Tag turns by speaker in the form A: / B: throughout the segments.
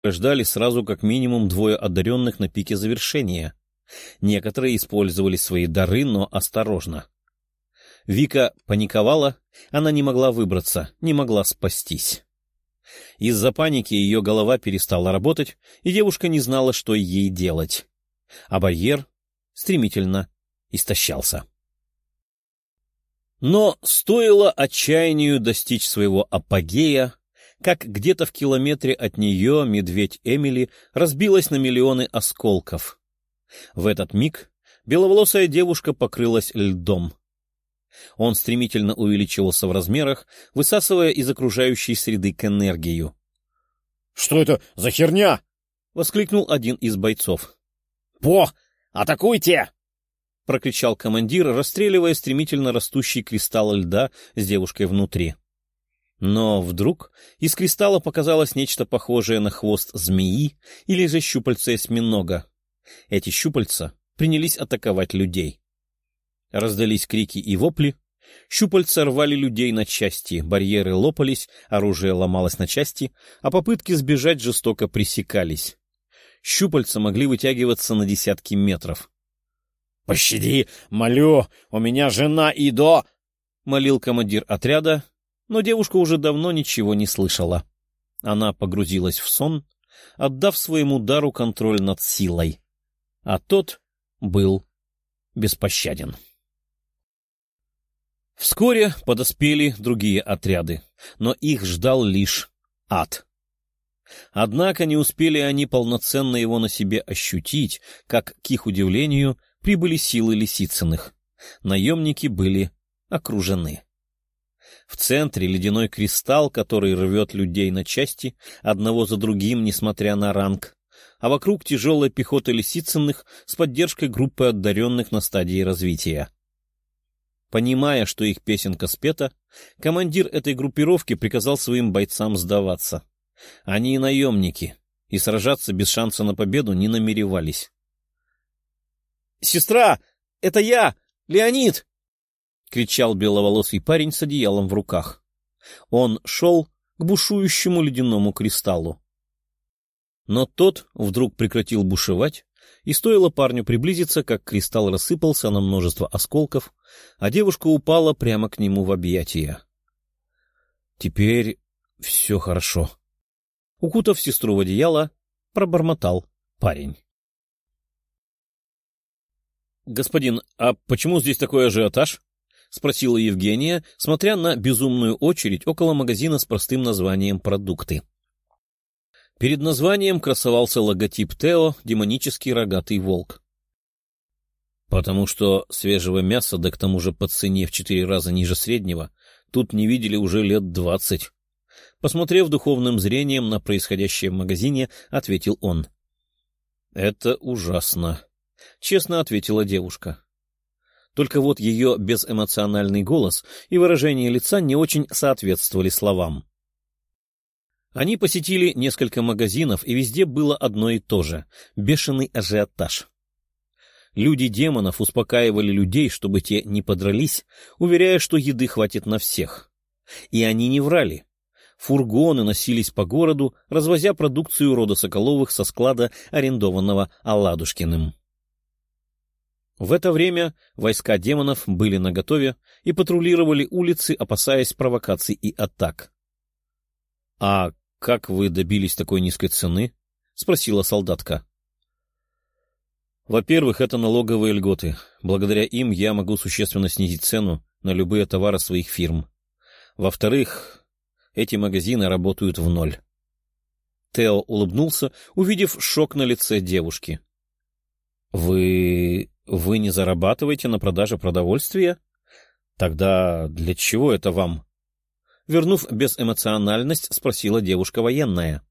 A: ждали сразу как минимум двое одаренных на пике завершения. Некоторые использовали свои дары, но осторожно. Вика паниковала, она не могла выбраться, не могла спастись. Из-за паники ее голова перестала работать, и девушка не знала, что ей делать. А барьер стремительно истощался. Но стоило отчаянию достичь своего апогея, как где-то в километре от нее медведь Эмили разбилась на миллионы осколков. В этот миг беловолосая девушка покрылась льдом. Он стремительно увеличивался в размерах, высасывая из окружающей среды к энергию.
B: — Что это за херня?
A: — воскликнул один из бойцов.
B: — По! Атакуйте!
A: — прокричал командир, расстреливая стремительно растущий кристалл льда с девушкой внутри. Но вдруг из кристалла показалось нечто похожее на хвост змеи или же щупальца осьминога. Эти щупальца принялись атаковать людей. Раздались крики и вопли. Щупальца рвали людей на части, барьеры лопались, оружие ломалось на части, а попытки сбежать жестоко пресекались. Щупальца могли вытягиваться на десятки метров.
B: — Пощади, молю, у меня жена и до...
A: — молил командир отряда, но девушка уже давно ничего не слышала. Она погрузилась в сон, отдав своему дару контроль над силой. А тот был беспощаден. Вскоре подоспели другие отряды, но их ждал лишь ад. Однако не успели они полноценно его на себе ощутить, как, к их удивлению, прибыли силы Лисицыных. Наемники были окружены. В центре ледяной кристалл, который рвет людей на части, одного за другим, несмотря на ранг, а вокруг тяжелая пехота Лисицыных с поддержкой группы одаренных на стадии развития. Понимая, что их песенка спета, командир этой группировки приказал своим бойцам сдаваться. Они наемники, и сражаться без шанса на победу не намеревались. — Сестра, это я, Леонид! — кричал беловолосый парень с одеялом в руках. Он шел к бушующему ледяному кристаллу. Но тот вдруг прекратил бушевать, и стоило парню приблизиться, как кристалл рассыпался на множество осколков, а девушка упала прямо к нему в объятия. Теперь все хорошо. Укутав сестру в одеяло, пробормотал парень. — Господин, а почему здесь такой ажиотаж? — спросила Евгения, смотря на безумную очередь около магазина с простым названием «Продукты». Перед названием красовался логотип Тео «Демонический рогатый волк». — Потому что свежего мяса, да к тому же по цене в 4 раза ниже среднего, тут не видели уже лет 20. Посмотрев духовным зрением на происходящее в магазине, ответил он. — Это ужасно, — честно ответила девушка. Только вот ее безэмоциональный голос и выражение лица не очень соответствовали словам. Они посетили несколько магазинов, и везде было одно и то же — бешеный ажиотаж. Люди демонов успокаивали людей, чтобы те не подрались, уверяя, что еды хватит на всех. И они не врали. Фургоны носились по городу, развозя продукцию рода Соколовых со склада, арендованного Аладушкиным. В это время войска демонов были наготове и патрулировали улицы, опасаясь провокаций и атак. — А как вы добились такой низкой цены? — спросила солдатка. — Во-первых, это налоговые льготы. Благодаря им я могу существенно снизить цену на любые товары своих фирм. Во-вторых, эти магазины работают в ноль. Тео улыбнулся, увидев шок на лице девушки. — Вы не зарабатываете на продаже продовольствия? Тогда для чего это вам? Вернув безэмоциональность, спросила девушка военная.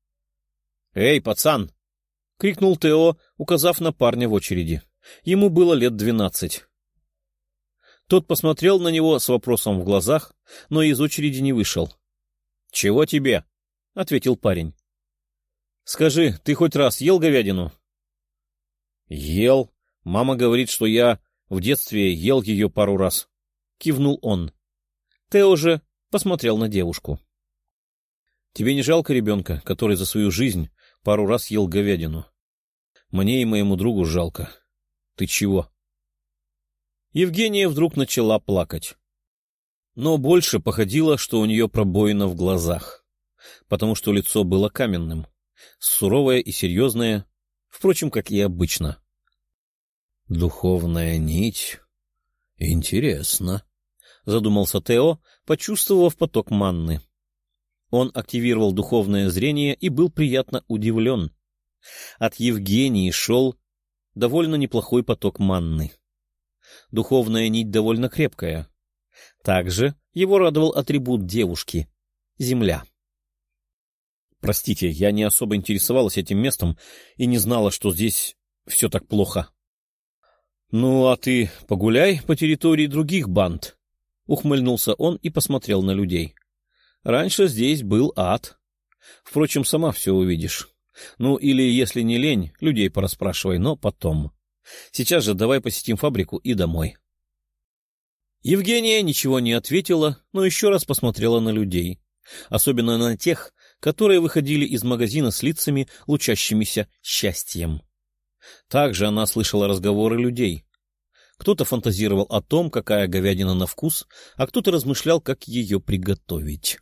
A: — Эй, пацан! — крикнул Тео, указав на парня в очереди. Ему было лет 12. Тот посмотрел на него с вопросом в глазах, но из очереди не вышел. — Чего тебе? — ответил парень. — Скажи, ты хоть раз ел говядину? — Ел. Мама говорит, что я в детстве ел ее пару раз. Кивнул он. Тео же посмотрел на девушку. — Тебе не жалко ребенка, который за свою жизнь Пару раз ел говядину. Мне и моему другу жалко. Ты чего? Евгения вдруг начала плакать. Но больше походило, что у нее пробоина в глазах, потому что лицо было каменным, суровое и серьезное, впрочем, как и обычно. «Духовная нить? Интересно», — задумался Тео, почувствовав поток манны. Он активировал духовное зрение и был приятно удивлен. От Евгении шел довольно неплохой поток манны. Духовная нить довольно крепкая. Также его радовал атрибут девушки — земля. Простите, я не особо интересовалась этим местом и не знала, что здесь все так плохо. — Ну, а ты погуляй по территории других банд, — ухмыльнулся он и посмотрел на людей. — Раньше здесь был ад. Впрочем, сама все увидишь. Ну, или, если не лень, людей порасспрашивай, но потом. Сейчас же давай посетим фабрику и домой. Евгения ничего не ответила, но еще раз посмотрела на людей, особенно на тех, которые выходили из магазина с лицами, лучащимися счастьем. Также она слышала разговоры людей. Кто-то фантазировал о том, какая говядина на вкус, а кто-то размышлял, как ее приготовить.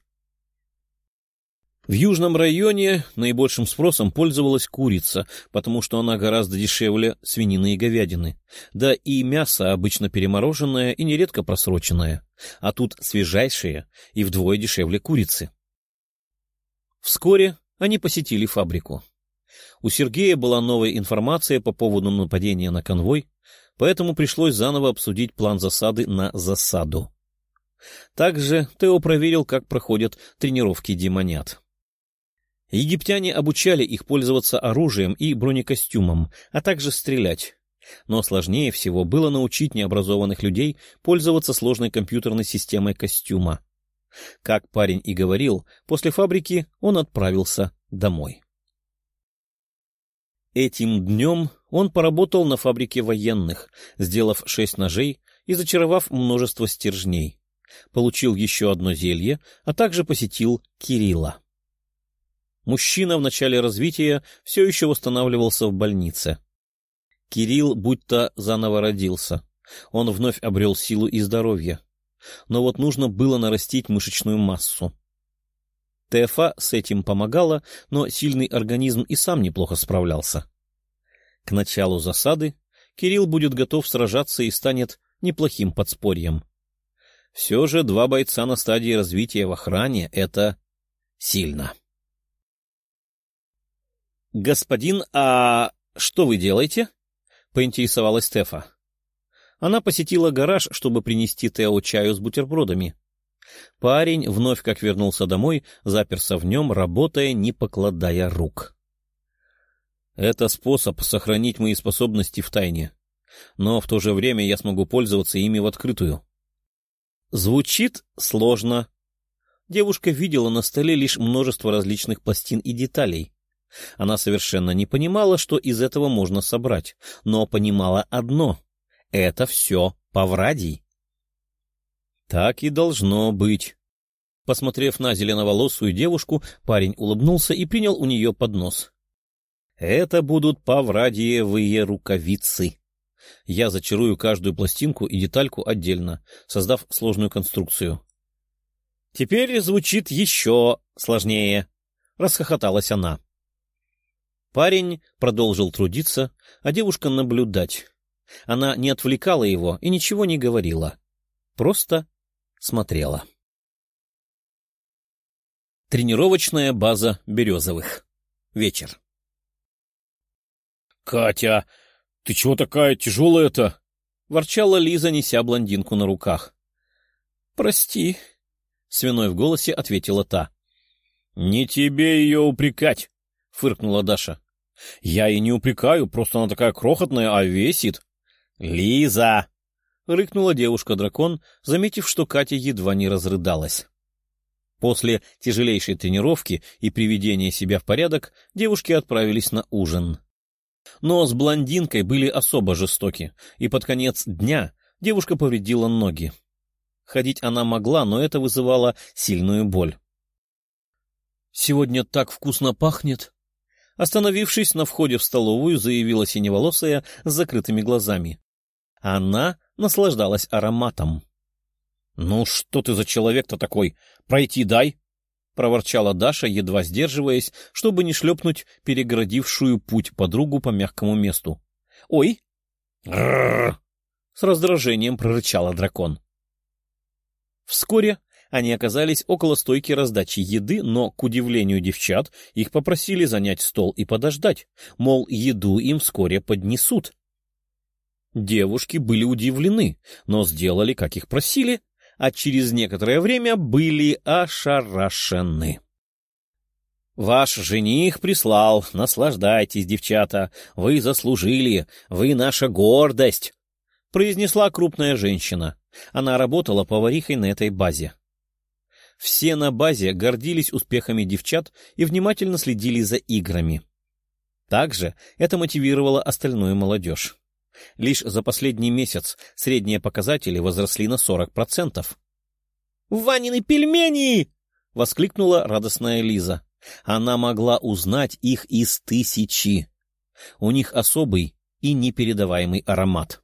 A: В южном районе наибольшим спросом пользовалась курица, потому что она гораздо дешевле свинины и говядины. Да и мясо обычно перемороженное и нередко просроченное, а тут свежайшее и вдвое дешевле курицы. Вскоре они посетили фабрику. У Сергея была новая информация по поводу нападения на конвой, поэтому пришлось заново обсудить план засады на засаду. Также Тео проверил, как проходят тренировки демонят. Египтяне обучали их пользоваться оружием и бронекостюмом, а также стрелять. Но сложнее всего было научить необразованных людей пользоваться сложной компьютерной системой костюма. Как парень и говорил, после фабрики он отправился домой. Этим днем он поработал на фабрике военных, сделав 6 ножей и зачаровав множество стержней. Получил еще одно зелье, а также посетил Кирилла. Мужчина в начале развития все еще восстанавливался в больнице. Кирилл будто заново родился. Он вновь обрел силу и здоровье. Но вот нужно было нарастить мышечную массу. ТФА с этим помогала, но сильный организм и сам неплохо справлялся. К началу засады Кирилл будет готов сражаться и станет неплохим подспорьем. Все же 2 бойца на стадии развития в охране — это сильно. — Господин, а что вы делаете? — поинтересовалась Стефа. Она посетила гараж, чтобы принести Тео чаю с бутербродами. Парень, вновь как вернулся домой, заперся в нем, работая, не покладая рук. — Это способ сохранить мои способности в тайне, но в то же время я смогу пользоваться ими в открытую. Звучит сложно. Девушка видела на столе лишь множество различных пластин и деталей. Она совершенно не понимала, что из этого можно собрать, но понимала одно — это все Паврадий. Так и должно быть. Посмотрев на зеленоволосую девушку, парень улыбнулся и принял у нее поднос. Это будут паврадиевые рукавицы. Я зачарую каждую пластинку и детальку отдельно, создав сложную конструкцию. Теперь звучит еще сложнее, — расхохоталась она. Парень продолжил трудиться, а девушка наблюдать. Она не отвлекала его и ничего не говорила. Просто смотрела. Тренировочная база Березовых. Вечер. — Катя, ты чего такая тяжелая-то? — ворчала Лиза, неся блондинку на руках. — Прости, — с виной в голосе ответила та. — Не тебе ее упрекать, — фыркнула Даша. — Я и не упрекаю, просто она такая крохотная, а весит. — Лиза! — рыкнула девушка-дракон, заметив, что Катя едва не разрыдалась. После тяжелейшей тренировки и приведения себя в порядок девушки отправились на ужин. Но с блондинкой были особо жестоки, и под конец дня девушка повредила ноги. Ходить она могла, но это вызывало сильную боль. — Сегодня так вкусно пахнет! — Остановившись на входе в столовую, заявила синеволосая с закрытыми глазами. Она наслаждалась ароматом. — Ну что ты за человек-то такой? Пройти дай! — проворчала Даша, едва сдерживаясь, чтобы не шлепнуть перегородившую путь подругу по мягкому месту. — Ой! — с раздражением прорычала дракон. Вскоре они оказались около стойки раздачи еды, но, к удивлению девчат, их попросили занять стол и подождать, мол, еду им вскоре поднесут. Девушки были удивлены, но сделали, как их просили, а через некоторое время были ошарашены. «Ваш жених прислал, наслаждайтесь, девчата, вы заслужили, вы наша гордость», — произнесла крупная женщина. Она работала поварихой на этой базе. Все на базе гордились успехами девчат и внимательно следили за играми. Также это мотивировало остальную молодежь. Лишь за последний месяц средние показатели возросли на 40%. «Ванины пельмени!» — воскликнула радостная Лиза. Она могла узнать их из 1000. У них особый и непередаваемый аромат.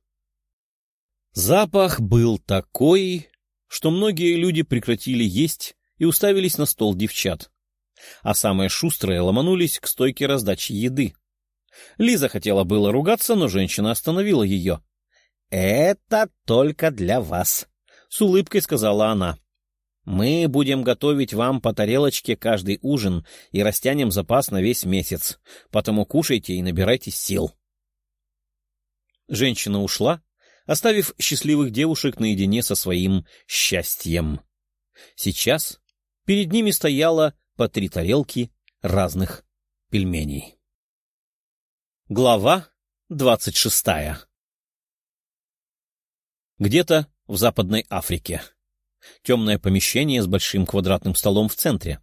A: Запах был такой, что многие люди прекратили есть и уставились на стол девчат. А самые шустрые ломанулись к стойке раздачи еды. Лиза хотела было ругаться, но женщина остановила ее. — Это только для вас, — с улыбкой сказала она. — Мы будем готовить вам по тарелочке каждый ужин и растянем запас на весь месяц, потому кушайте и набирайтесь сил. Женщина ушла, оставив счастливых девушек наедине со своим счастьем. Сейчас перед ними стояло по 3 тарелки разных пельменей. Глава 26. Где-то в Западной Африке. Темное помещение с большим квадратным столом в центре.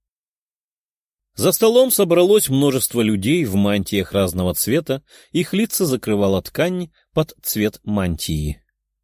A: За столом собралось множество людей в мантиях разного цвета, их лица закрывала ткань под цвет мантии.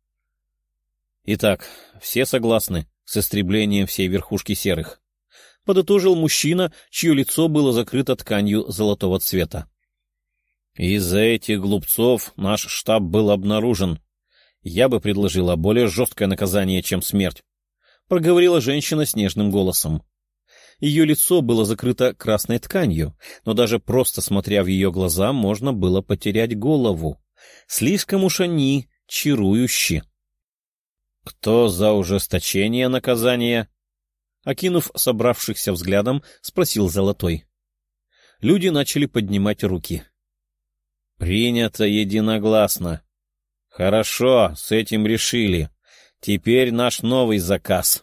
A: «Итак, все согласны с истреблением всей верхушки серых», — подытожил мужчина, чье лицо было закрыто тканью золотого цвета. «Из-за этих глупцов наш штаб был обнаружен. Я бы предложила более жесткое наказание, чем смерть», — проговорила женщина с нежным голосом. Ее лицо было закрыто красной тканью, но даже просто смотря в ее глаза, можно было потерять голову. Слишком уж они чарующи. «Кто за ужесточение наказания?» Окинув собравшихся взглядом, спросил Золотой. Люди начали поднимать руки. «Принято единогласно. Хорошо, с этим решили. Теперь наш новый заказ».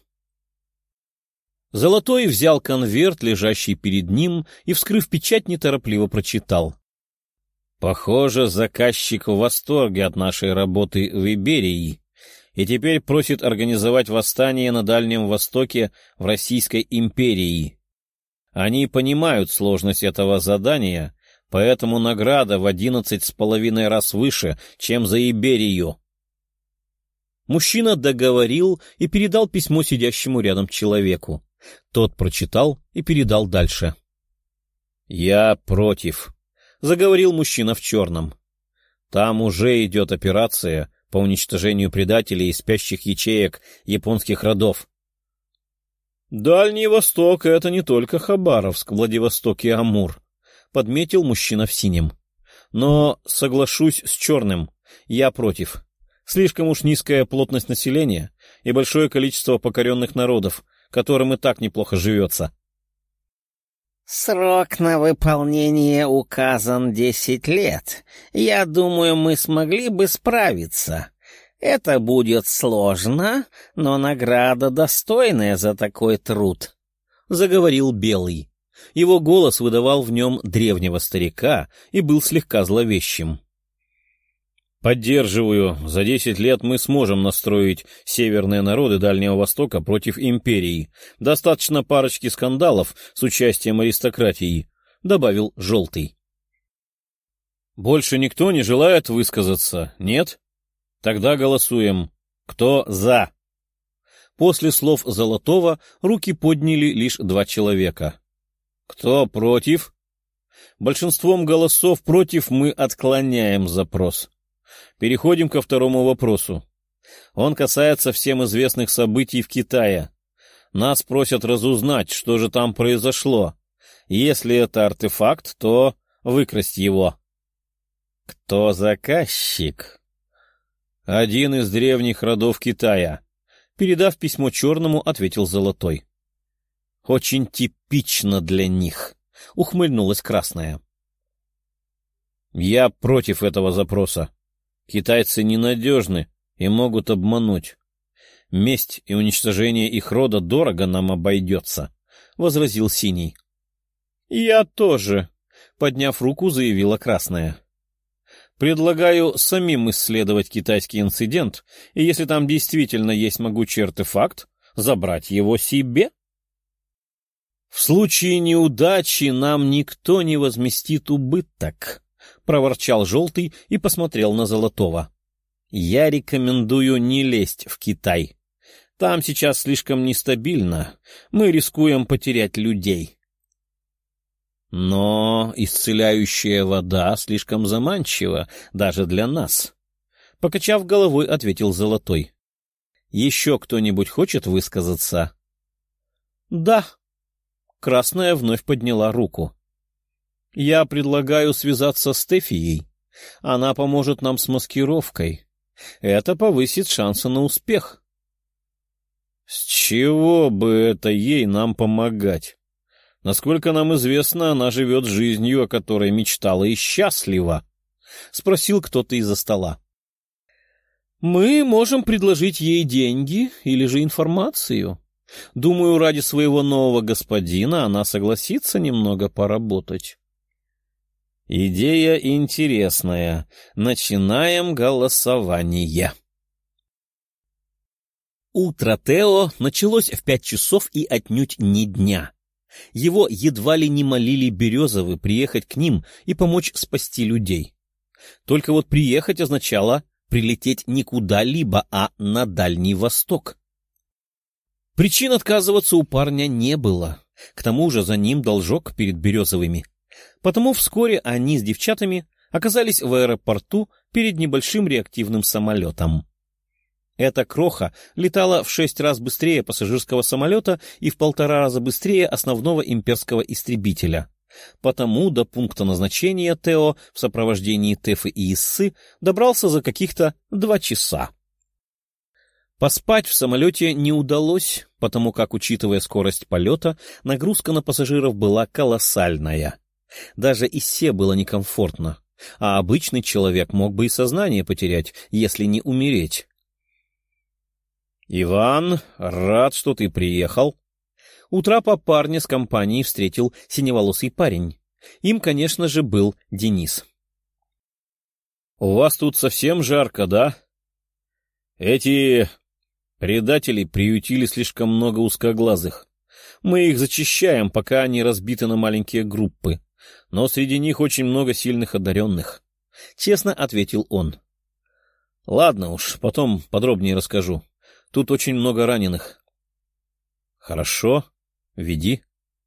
A: Золотой взял конверт, лежащий перед ним, и, вскрыв печать, неторопливо прочитал. «Похоже, заказчик в восторге от нашей работы в Иберии и теперь просит организовать восстание на Дальнем Востоке в Российской империи. Они понимают сложность этого задания, поэтому награда в 11,5 раз выше, чем за Иберию». Мужчина договорил и передал письмо сидящему рядом человеку. Тот прочитал и передал дальше. «Я против», — заговорил мужчина в черном. «Там уже идет операция по уничтожению предателей и спящих ячеек японских родов». «Дальний Восток — это не только Хабаровск, Владивосток и Амур», — подметил мужчина в синем. «Но соглашусь с черным, я против. Слишком уж низкая плотность населения и большое количество покоренных народов, которым и так неплохо живется».
C: «Срок на выполнение указан 10 лет. Я думаю, мы смогли бы справиться. Это будет сложно, но награда достойная за такой труд», — заговорил Белый. Его голос выдавал в нем древнего старика и был слегка зловещим.
A: «Поддерживаю. За 10 лет мы сможем настроить северные народы Дальнего Востока против империи. Достаточно парочки скандалов с участием аристократии», — добавил Желтый. «Больше никто не желает высказаться, нет? Тогда голосуем. Кто за?» После слов Золотого руки подняли лишь 2 человека. «Кто против?» Большинством голосов против мы отклоняем запрос. Переходим ко второму вопросу. Он касается всем известных событий в Китае. Нас просят разузнать, что же там произошло. Если это артефакт, то выкрасть его. Кто заказчик? Один из древних родов Китая. Передав письмо Черному, ответил Золотой. Очень типично для них, ухмыльнулась Красная. Я против этого запроса. Китайцы ненадежны и могут обмануть. Месть и уничтожение их рода дорого нам обойдется, — возразил Синий. — Я тоже, — подняв руку, заявила Красная. — Предлагаю самим исследовать китайский инцидент, и если там действительно есть могучий артефакт, забрать его себе. В случае неудачи нам никто не возместит убыток, — проворчал Желтый и посмотрел на Золотого. — Я рекомендую не лезть в Китай. Там сейчас слишком нестабильно, мы рискуем потерять людей. Но исцеляющая вода слишком заманчива даже для нас. Покачав головой, ответил Золотой. — Еще кто-нибудь хочет высказаться? — Да. Красная вновь подняла руку. — Я предлагаю связаться с Тефией. Она поможет нам с маскировкой. Это повысит шансы на успех. — С чего бы это ей нам помогать? Насколько нам известно, она живет жизнью, о которой мечтала и счастлива, — спросил кто-то из-за стола. — Мы можем предложить ей деньги или же информацию. Думаю, ради своего нового господина она согласится немного поработать. — Идея интересная. Начинаем голосование. Утро Тео началось в 5 часов и отнюдь не дня. Его едва ли не молили Березовы приехать к ним и помочь спасти людей. Только вот приехать означало прилететь не куда-либо, а на Дальний Восток. Причин отказываться у парня не было. К тому же за ним должок перед Березовыми. Потому вскоре они с девчатами оказались в аэропорту перед небольшим реактивным самолетом. Эта кроха летала в 6 раз быстрее пассажирского самолета и в 1,5 раза быстрее основного имперского истребителя. Потому до пункта назначения Тео в сопровождении Тефы и Иссы добрался за каких-то 2 часа. Поспать в самолете не удалось, потому как, учитывая скорость полета, нагрузка на пассажиров была колоссальная. Даже Иссе было некомфортно, а обычный человек мог бы и сознание потерять, если не умереть. — Иван, рад, что ты приехал. У трапа парня с компанией встретил синеволосый парень. Им, конечно же, был Денис. — У вас тут совсем жарко, да? Эти предатели приютили слишком много узкоглазых. Мы их зачищаем, пока они разбиты на маленькие группы. Но среди них очень много сильных одаренных. Честно ответил он. — Ладно уж, потом подробнее расскажу. Тут очень много раненых. — Хорошо, веди.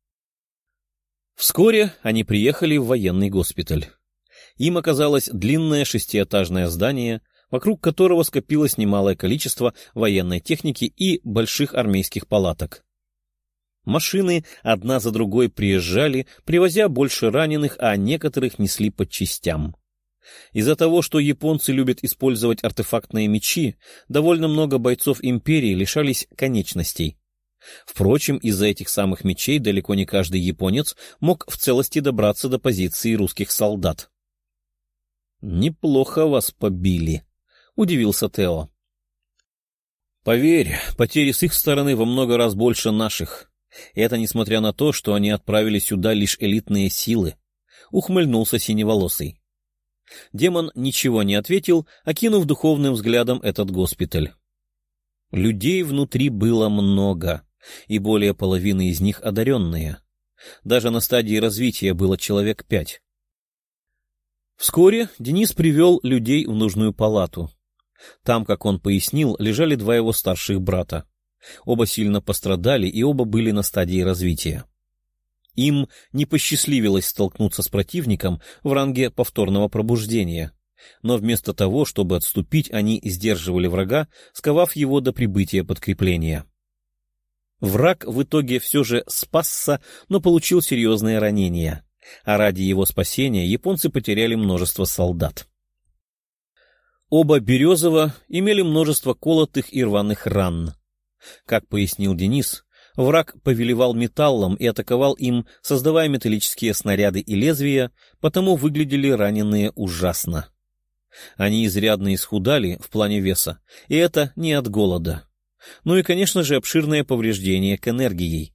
A: Вскоре они приехали в военный госпиталь. Им оказалось длинное 6-этажное здание, вокруг которого скопилось немалое количество военной техники и больших армейских палаток. Машины одна за другой приезжали, привозя больше раненых, а некоторых несли по частям. Из-за того, что японцы любят использовать артефактные мечи, довольно много бойцов империи лишались конечностей. Впрочем, из-за этих самых мечей далеко не каждый японец мог в целости добраться до позиции русских солдат. — Неплохо вас побили, — удивился Тео. — Поверь, потери с их стороны во много раз больше наших. Это несмотря на то, что они отправили сюда лишь элитные силы, — ухмыльнулся синеволосый. Демон ничего не ответил, окинув духовным взглядом этот госпиталь. Людей внутри было много, и более половины из них одаренные. Даже на стадии развития было человек 5. Вскоре Денис привел людей в нужную палату. Там, как он пояснил, лежали 2 его старших брата. Оба сильно пострадали, и оба были на стадии развития. Им не посчастливилось столкнуться с противником в ранге повторного пробуждения, но вместо того, чтобы отступить, они сдерживали врага, сковав его до прибытия подкрепления. Враг в итоге все же спасся, но получил серьезные ранения, а ради его спасения японцы потеряли множество солдат. Оба Березова имели множество колотых и рваных ран. Как пояснил Денис, враг повелевал металлом и атаковал им, создавая металлические снаряды и лезвия, потому выглядели раненые ужасно. Они изрядно исхудали в плане веса, и это не от голода. Ну и, конечно же, обширное повреждение к энергии.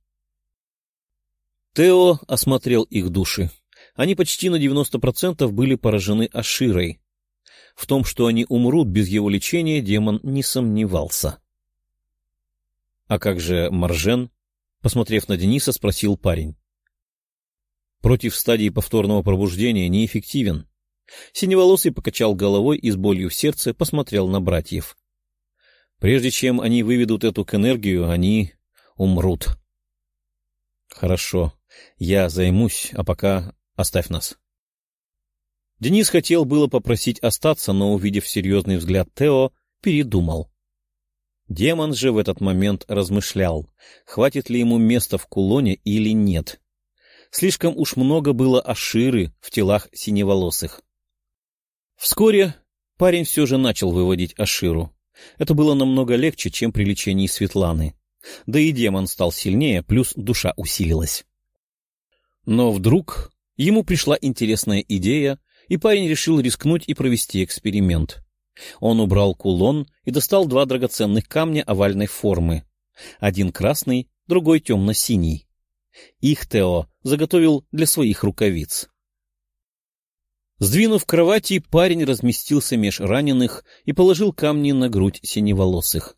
A: Тео осмотрел их души. Они почти на 90% были поражены Аширой. В том, что они умрут без его лечения, демон не сомневался. — А как же Маржен? — посмотрев на Дениса, спросил парень. — Против стадии повторного пробуждения неэффективен. Синеволосый покачал головой и с болью в сердце посмотрел на братьев. Прежде чем они выведут эту к энергию, они умрут. — Хорошо, я займусь, а пока оставь нас. Денис хотел было попросить остаться, но, увидев серьезный взгляд Тео, передумал. Демон же в этот момент размышлял, хватит ли ему места в кулоне или нет. Слишком уж много было Аширы в телах синеволосых. Вскоре парень все же начал выводить Аширу. Это было намного легче, чем при лечении Светланы. Да и демон стал сильнее, плюс душа усилилась. Но вдруг ему пришла интересная идея, и парень решил рискнуть и провести эксперимент. Он убрал кулон и достал 2 драгоценных камня овальной формы. Один красный, другой темно-синий. Их Тео заготовил для своих рукавиц. Сдвинув кровати, парень разместился меж раненых и положил камни на грудь синеволосых.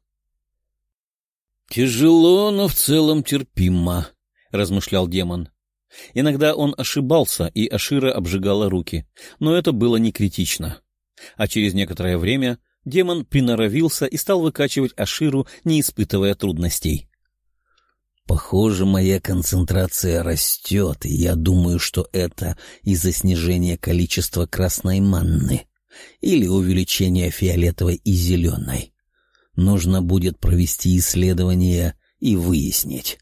A: — Тяжело, но в целом терпимо, — размышлял демон. Иногда он ошибался, и Ашира обжигала руки, но это было не критично. А через некоторое время демон приноровился и стал выкачивать Аширу, не испытывая трудностей.
C: «Похоже, моя концентрация растет, и я думаю, что это из-за снижения количества красной манны или увеличения фиолетовой и зеленой. Нужно будет провести исследование и выяснить».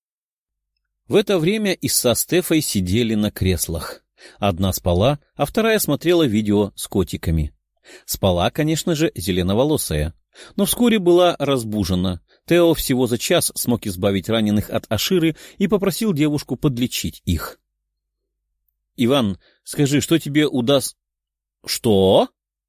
A: В это время Исса с Тефой сидели на креслах. Одна спала, а вторая смотрела видео с котиками. Спала, конечно же, зеленоволосая, но вскоре была разбужена. Тео всего за час смог избавить раненых от Аширы и попросил девушку подлечить их. — Иван, скажи, что тебе удаст... — Что?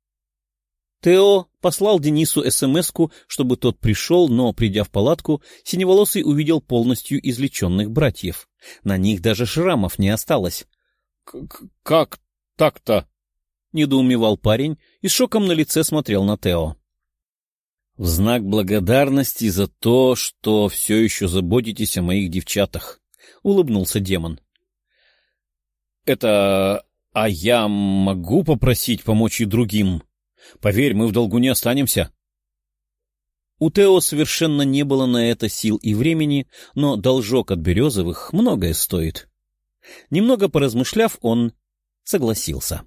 A: Тео послал Денису СМС-ку, чтобы тот пришел, но, придя в палатку, Синеволосый увидел полностью излеченных братьев. На них даже шрамов не осталось. — Как так-то? — недоумевал парень и с шоком на лице смотрел на Тео. — В знак благодарности за то, что все еще заботитесь о моих девчатах, — улыбнулся демон. — Это... А я могу попросить помочь и другим? Поверь, мы в долгу не останемся. У Тео совершенно не было на это сил и времени, но должок от Березовых многое стоит. Немного поразмышляв, он согласился.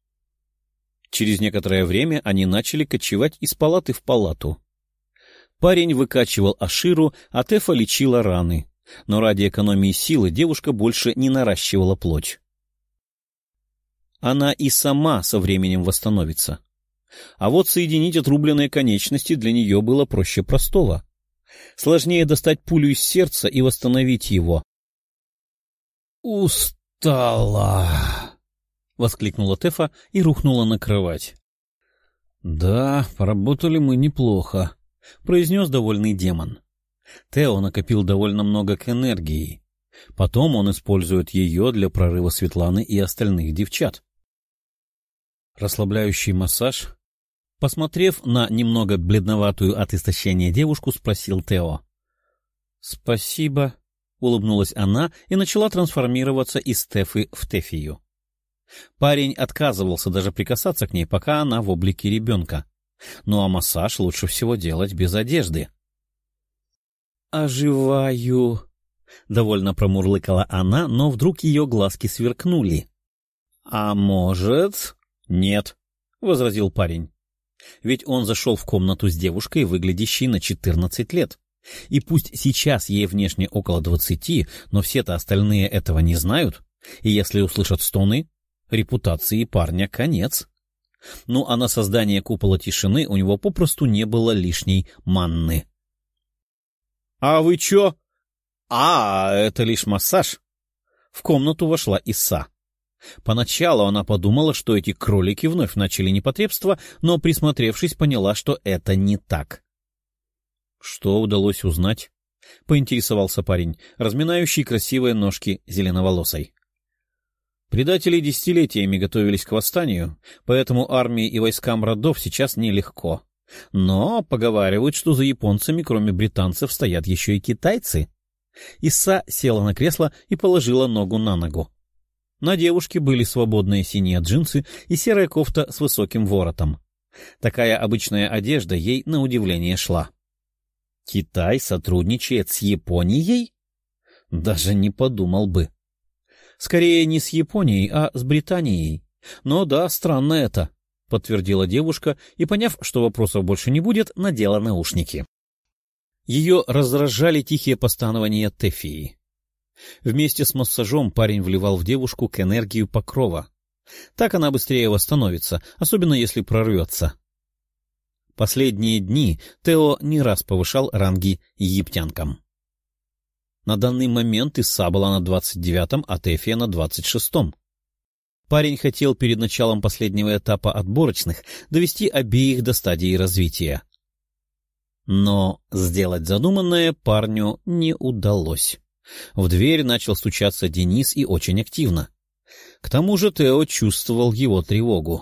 A: Через некоторое время они начали кочевать из палаты в палату. Парень выкачивал Аширу, а Тефа лечила раны, но ради экономии силы девушка больше не наращивала плоть. Она и сама со временем восстановится. А вот соединить отрубленные конечности для нее было проще простого. Сложнее достать пулю из сердца и восстановить его. «Устала!» — воскликнула Тефа и рухнула на кровать. «Да, поработали мы неплохо», — произнес довольный демон. Тео накопил довольно много к энергии. Потом он использует ее для прорыва Светланы и остальных девчат. Расслабляющий массаж. Посмотрев на немного бледноватую от истощения девушку, спросил Тео. — Спасибо, — улыбнулась она и начала трансформироваться из Тефы в Тефию. Парень отказывался даже прикасаться к ней, пока она в облике ребенка. Ну а массаж лучше всего делать без одежды. — Оживаю, — довольно промурлыкала она, но вдруг ее глазки сверкнули. — А может... — Нет, — возразил парень. Ведь он зашел в комнату с девушкой, выглядящей на 14 лет. И пусть сейчас ей внешне около 20, но все-то остальные этого не знают, и если услышат стоны, репутации парня конец. Ну а на создание купола тишины у него попросту не было лишней манны. — А вы чё? — А, это лишь массаж. В комнату вошла Иса. Поначалу она подумала, что эти кролики вновь начали непотребство, но, присмотревшись, поняла, что это не так. — Что удалось узнать? — поинтересовался парень, разминающий красивые ножки зеленоволосой. Предатели десятилетиями готовились к восстанию, поэтому армии и войскам родов сейчас нелегко. Но поговаривают, что за японцами, кроме британцев, стоят еще и китайцы. Иса села на кресло и положила ногу на ногу. На девушке были свободные синие джинсы и серая кофта с высоким воротом. Такая обычная одежда ей на удивление шла. Китай сотрудничает с Японией? Даже не подумал бы. Скорее не с Японией, а с Британией. Но да, странно это, — подтвердила девушка и, поняв, что вопросов больше не будет, надела наушники. Ее раздражали тихие постановления Тефии. Вместе с массажом парень вливал в девушку к энергию покрова. Так она быстрее восстановится, особенно если прорвется. Последние дни Тео не раз повышал ранги египтянкам. На данный момент Иса была на 29-м, а Тефия на 26-м. Парень хотел перед началом последнего этапа отборочных довести обеих до стадии развития. Но сделать задуманное парню не удалось. В дверь начал стучаться Денис и очень активно. К тому же Тео чувствовал его тревогу.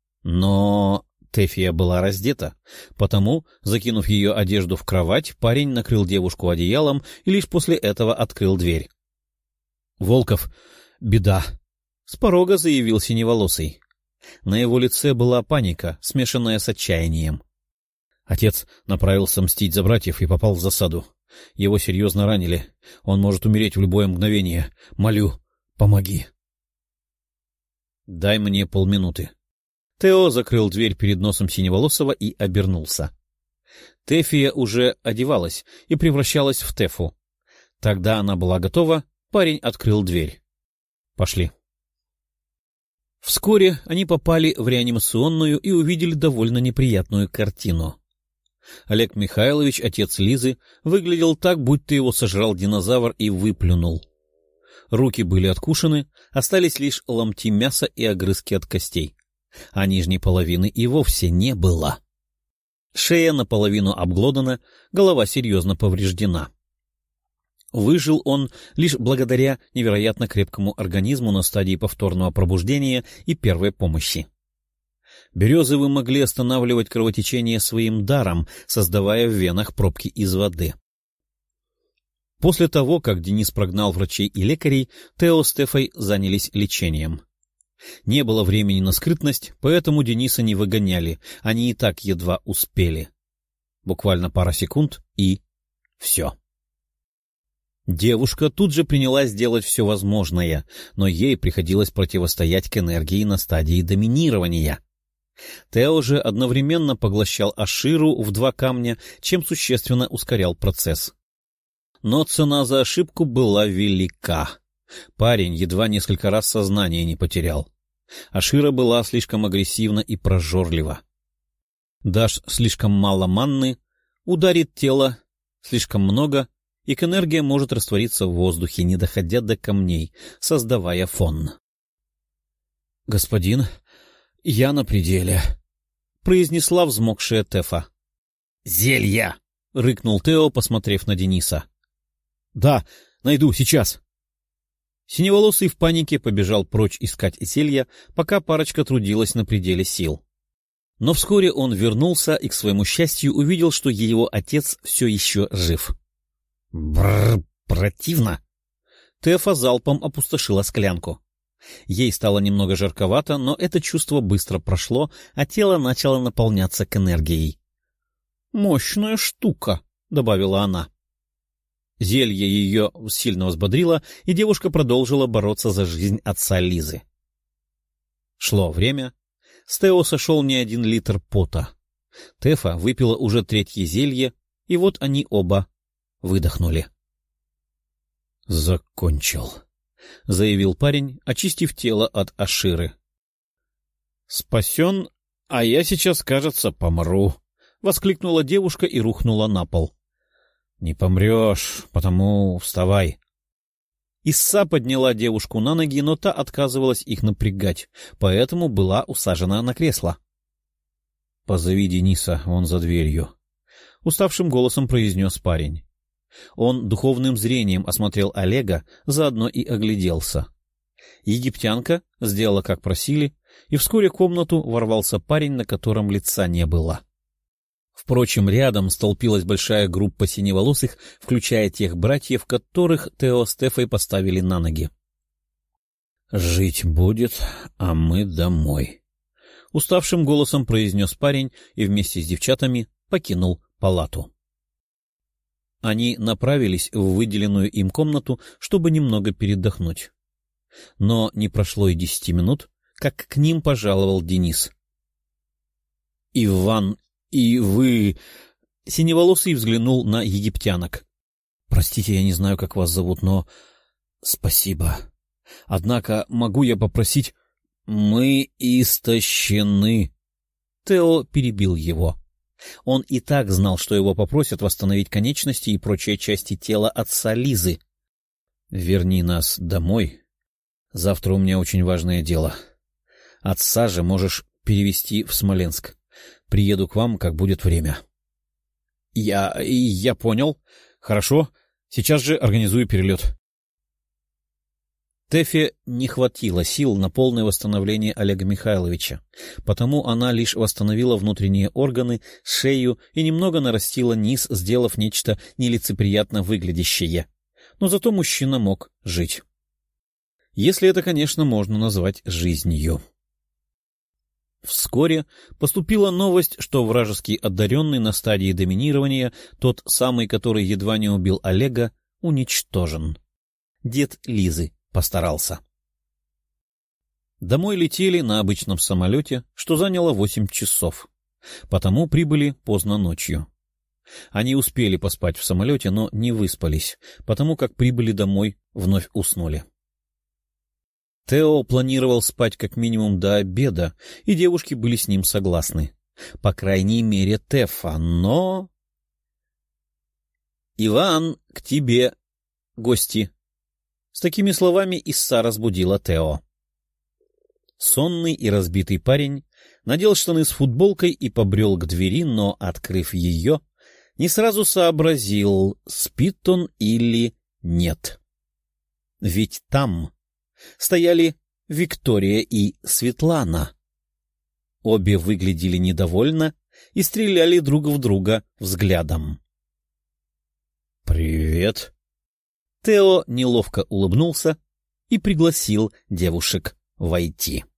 A: Но Тефия была раздета, потому, закинув ее одежду в кровать, парень накрыл девушку одеялом и лишь после этого открыл дверь. — Волков, беда! — с порога заявил синеволосый. На его лице была паника, смешанная с отчаянием. Отец направился мстить за братьев и попал в засаду. Его серьезно ранили. Он может умереть в любое мгновение. Молю, помоги. — Дай мне полминуты. Тео закрыл дверь перед носом Синеволосого и обернулся. Тефия уже одевалась и превращалась в Тефу. Тогда она была готова, парень открыл дверь. — Пошли. Вскоре они попали в реанимационную и увидели довольно неприятную картину. Олег Михайлович, отец Лизы, выглядел так, будто его сожрал динозавр и выплюнул. Руки были откушены, остались лишь ломти мяса и огрызки от костей, а нижней половины и вовсе не было. Шея наполовину обглодана, голова серьезно повреждена. Выжил он лишь благодаря невероятно крепкому организму на стадии повторного пробуждения и первой помощи. Березовы могли останавливать кровотечение своим даром, создавая в венах пробки из воды. После того, как Денис прогнал врачей и лекарей, Тео с Тефой занялись лечением. Не было времени на скрытность, поэтому Дениса не выгоняли, они и так едва успели. Буквально пара секунд — и все. Девушка тут же принялась делать все возможное, но ей приходилось противостоять к энергии на стадии доминирования. Тео же одновременно поглощал Аширу в 2 камня, чем существенно ускорял процесс. Но цена за ошибку была велика. Парень едва несколько раз сознание не потерял. Ашира была слишком агрессивна и прожорлива. Дашь слишком мало манны, ударит тело слишком много, и энергия может раствориться в воздухе, не доходя до камней, создавая фон. — Господин, я на пределе, — произнесла взмокшая Тефа. — Зелья! — рыкнул Тео, посмотрев на Дениса. — Да, найду, сейчас. Синеволосый в панике побежал прочь искать зелья, пока парочка трудилась на пределе сил. Но вскоре он вернулся и, к своему счастью, увидел, что его отец все еще жив. Бррр, противно! Тефа залпом опустошила склянку. Ей стало немного жарковато, но это чувство быстро прошло, а тело начало наполняться к энергией. — Мощная штука, — добавила она. Зелье ее сильно взбодрило, и девушка продолжила бороться за жизнь отца Лизы. Шло время. С Тео сошел не 1 литр пота. Тефа выпила уже 3-е зелье, и вот они оба выдохнули. «Закончил», — заявил парень, очистив тело от Аширы. «Спасен, а я сейчас, кажется, помру», — воскликнула девушка и рухнула на пол. «Не помрешь, потому вставай». Исса подняла девушку на ноги, но та отказывалась их напрягать, поэтому была усажена на кресло. «Позови Дениса, он за дверью», — уставшим голосом произнес парень. Он духовным зрением осмотрел Олега, заодно и огляделся. Египтянка сделала, как просили, и вскоре в комнату ворвался парень, на котором лица не было. Впрочем, рядом столпилась большая группа синеволосых, включая тех братьев, которых Тео с Тефой поставили на ноги. «Жить будет, а мы домой», — уставшим голосом произнес парень и вместе с девчатами покинул палату. Они направились в выделенную им комнату, чтобы немного передохнуть. Но не прошло и 10 минут, как к ним пожаловал Денис. «Иван, и вы...» Синеволосый взглянул на египтянок. «Простите, я не знаю, как вас зовут, но... Спасибо. Однако могу я попросить...» «Мы истощены». Тео перебил его. Он и так знал, что его попросят восстановить конечности и прочие части тела отца Лизы. «Верни нас домой. Завтра у меня очень важное дело. Отца же можешь перевезти в Смоленск. Приеду к вам, как будет время». Я понял. Хорошо. Сейчас же организую перелет. Тефе не хватило сил на полное восстановление Олега Михайловича, потому она лишь восстановила внутренние органы, шею и немного нарастила низ, сделав нечто нелицеприятно выглядящее. Но зато мужчина мог жить. Если это, конечно, можно назвать жизнью. Вскоре поступила новость, что вражеский одаренный на стадии доминирования, тот самый, который едва не убил Олега, уничтожен. Дед Лизы постарался. Домой летели на обычном самолете, что заняло 8 часов. Потому прибыли поздно ночью. Они успели поспать в самолете, но не выспались, потому как прибыли домой, вновь уснули. Тео планировал спать как минимум до обеда, и девушки были с ним согласны. По крайней мере, Тефа, но... «Иван, к тебе гости!» С такими словами Исса разбудила Тео. Сонный и разбитый парень надел штаны с футболкой и побрел к двери, но, открыв ее, не сразу сообразил, спит он или нет. Ведь там стояли Виктория и Светлана. Обе выглядели недовольно и стреляли друг в друга взглядом. «Привет!» Тео неловко улыбнулся и пригласил девушек войти.